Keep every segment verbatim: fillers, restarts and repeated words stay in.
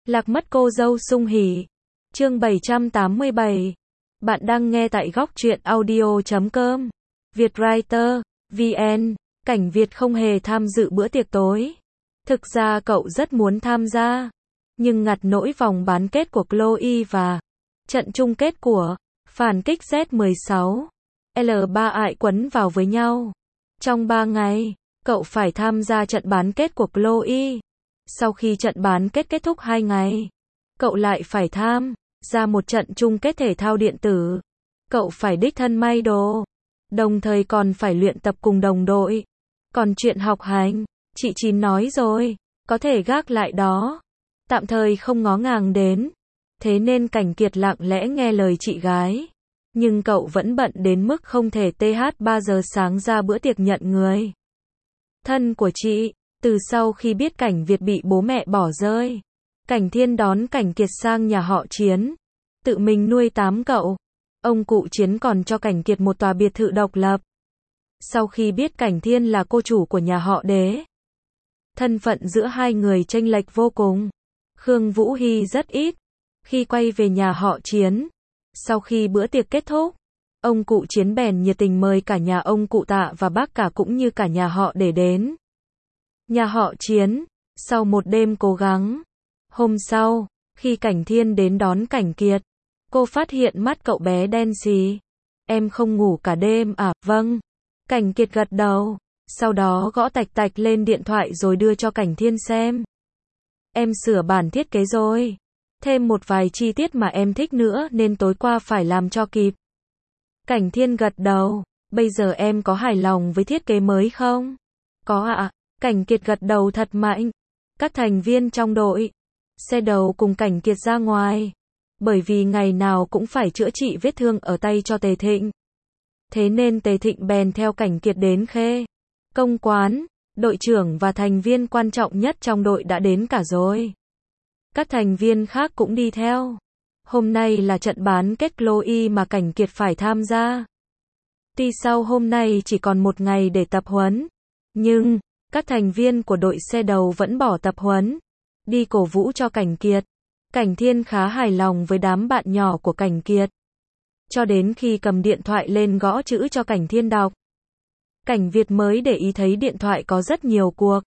Lạc mất cô dâu sung hỉ. Chương bảy trăm tám mươi bảy. Bạn đang nghe tại góc truyện audio chấm com. Vietwriter, vê en. Cảnh Việt không hề tham dự bữa tiệc tối. Thực ra cậu rất muốn tham gia, nhưng ngặt nỗi vòng bán kết của Chloe và trận chung kết của phản kích Z mười sáu, L ba ại quấn vào với nhau. Trong ba ngày, cậu phải tham gia trận bán kết của Chloe. Sau khi trận bán kết kết thúc hai ngày, cậu lại phải tham gia một trận chung kết thể thao điện tử. Cậu phải đích thân may đồ, đồng thời còn phải luyện tập cùng đồng đội. Còn chuyện học hành, chị Chín nói rồi, có thể gác lại đó, tạm thời không ngó ngàng đến. Thế nên Cảnh Kiệt lặng lẽ nghe lời chị gái. Nhưng cậu vẫn bận đến mức không thể th ba giờ sáng ra bữa tiệc nhận người thân của chị. Từ sau khi biết Cảnh Việt bị bố mẹ bỏ rơi, Cảnh Thiên đón Cảnh Kiệt sang nhà họ Chiến, tự mình nuôi tám cậu. Ông cụ Chiến còn cho Cảnh Kiệt một tòa biệt thự độc lập. Sau khi biết Cảnh Thiên là cô chủ của nhà họ Đế, thân phận giữa hai người chênh lệch vô cùng. Khương Vũ Hy rất ít khi quay về nhà họ Chiến. Sau khi bữa tiệc kết thúc, ông cụ Chiến bèn nhiệt tình mời cả nhà ông cụ Tạ và bác cả cũng như cả nhà họ để đến nhà họ Chiến. Sau một đêm cố gắng, hôm sau, khi Cảnh Thiên đến đón Cảnh Kiệt, cô phát hiện mắt cậu bé đen xì. Em không ngủ cả đêm à? Vâng. Cảnh Kiệt gật đầu, sau đó gõ tạch tạch lên điện thoại rồi đưa cho Cảnh Thiên xem. Em sửa bản thiết kế rồi, thêm một vài chi tiết mà em thích nữa nên tối qua phải làm cho kịp. Cảnh Thiên gật đầu, bây giờ em có hài lòng với thiết kế mới không? Có ạ. À. Cảnh Kiệt gật đầu thật mạnh. Các thành viên trong đội xe đầu cùng Cảnh Kiệt ra ngoài, bởi vì ngày nào cũng phải chữa trị vết thương ở tay cho Tề Thịnh. Thế nên Tề Thịnh bèn theo Cảnh Kiệt đến Khê Công quán. Đội trưởng và thành viên quan trọng nhất trong đội đã đến cả rồi. Các thành viên khác cũng đi theo. Hôm nay là trận bán kết Chloe mà Cảnh Kiệt phải tham gia. Tuy sau hôm nay chỉ còn một ngày để tập huấn, nhưng các thành viên của đội xe đầu vẫn bỏ tập huấn, đi cổ vũ cho Cảnh Kiệt. Cảnh Thiên khá hài lòng với đám bạn nhỏ của Cảnh Kiệt, cho đến khi cầm điện thoại lên gõ chữ cho Cảnh Thiên đọc. Cảnh Việt mới để ý thấy điện thoại có rất nhiều cuộc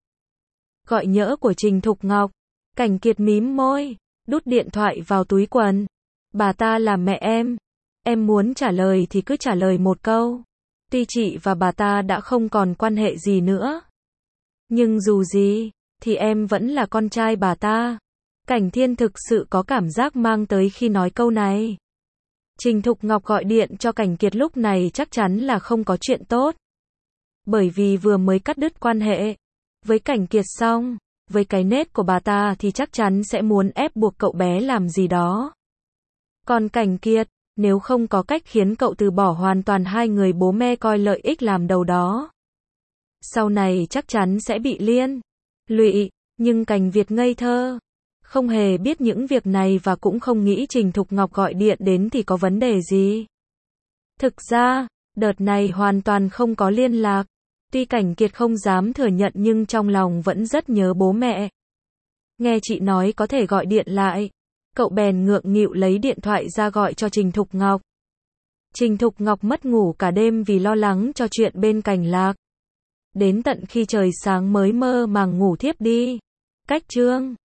gọi nhỡ của Trình Thục Ngọc. Cảnh Kiệt mím môi, đút điện thoại vào túi quần. Bà ta là mẹ em. Em muốn trả lời thì cứ trả lời một câu. Tuy chị và bà ta đã không còn quan hệ gì nữa, nhưng dù gì thì em vẫn là con trai bà ta. Cảnh Thiên thực sự có cảm giác mang tới khi nói câu này. Trình Thục Ngọc gọi điện cho Cảnh Kiệt lúc này chắc chắn là không có chuyện tốt. Bởi vì vừa mới cắt đứt quan hệ với Cảnh Kiệt xong, với cái nết của bà ta thì chắc chắn sẽ muốn ép buộc cậu bé làm gì đó. Còn Cảnh Kiệt, nếu không có cách khiến cậu từ bỏ hoàn toàn hai người bố mẹ coi lợi ích làm đầu đó, sau này chắc chắn sẽ bị liên lụy. Nhưng Cảnh Việt ngây thơ, không hề biết những việc này và cũng không nghĩ Trình Thục Ngọc gọi điện đến thì có vấn đề gì. Thực ra, đợt này hoàn toàn không có liên lạc. Tuy Cảnh Kiệt không dám thừa nhận nhưng trong lòng vẫn rất nhớ bố mẹ. Nghe chị nói có thể gọi điện lại, cậu bèn ngượng nghịu lấy điện thoại ra gọi cho Trình Thục Ngọc. Trình Thục Ngọc mất ngủ cả đêm vì lo lắng cho chuyện bên Cảnh Lạc. Đến tận khi trời sáng mới mơ màng ngủ thiếp đi. Cách chương